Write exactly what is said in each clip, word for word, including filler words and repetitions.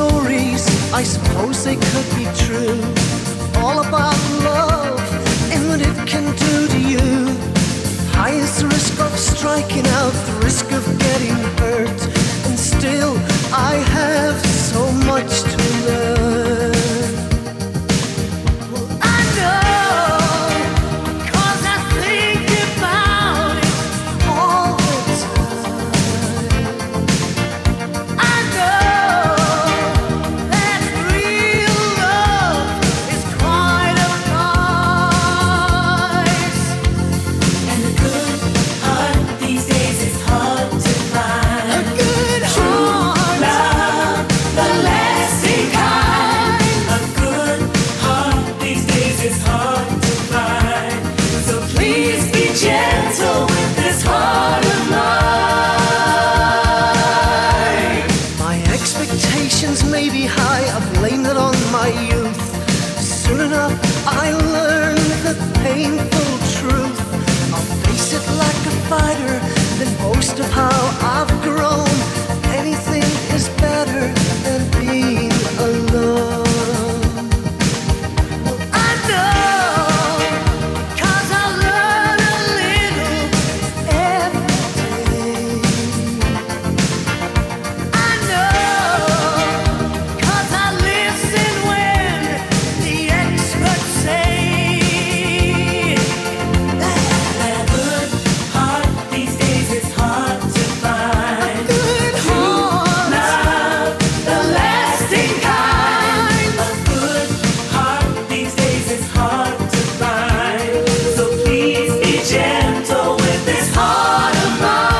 stories, I suppose they could be true, all about love and what it can do to you. High is the risk of striking out, the risk of getting hurt, and still I have so much to learn. Well, I know, 'cause I think about it all the time. I know that real love is quite a price. And a good heart these days is hard to find. A good True heart, love, the lasting kind. A good heart these days is hard to find. So please be gentle with this heart of mine. my expectations may be high, I blame it on my youth. Soon enough I learn the painful truth. I'll face it like a fighter, then boast of how I've grown. Anything is better than being alone. Well, I know, 'cause I learn a little every day. I know, 'cause I listen when the experts say that A good heart these days is hard to find. good heart, Love, the lasting kind. A good heart these days is hard to find. So please be gentle with this heart of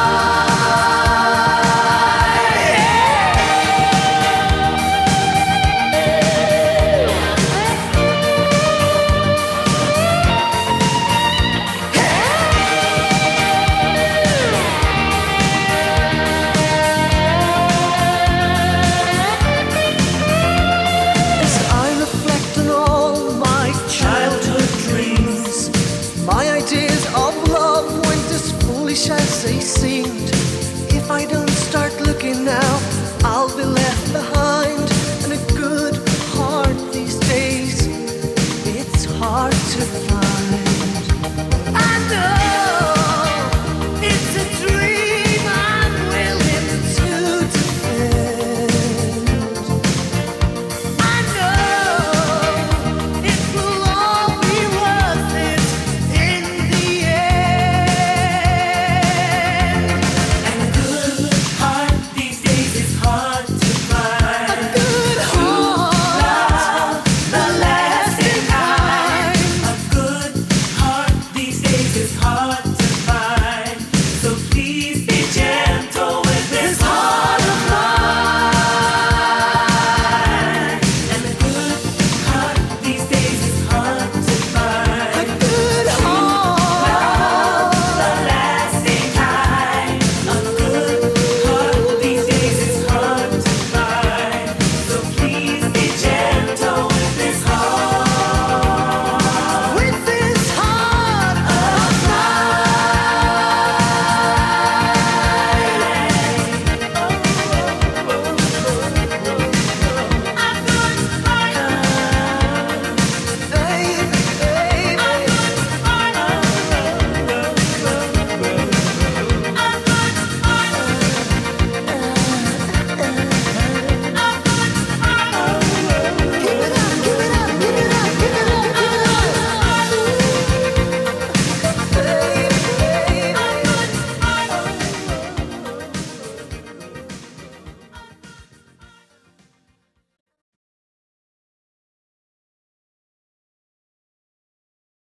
as I reflect on all my childhood dreams, my ideas of love weren't as foolish as they seemed. If I don't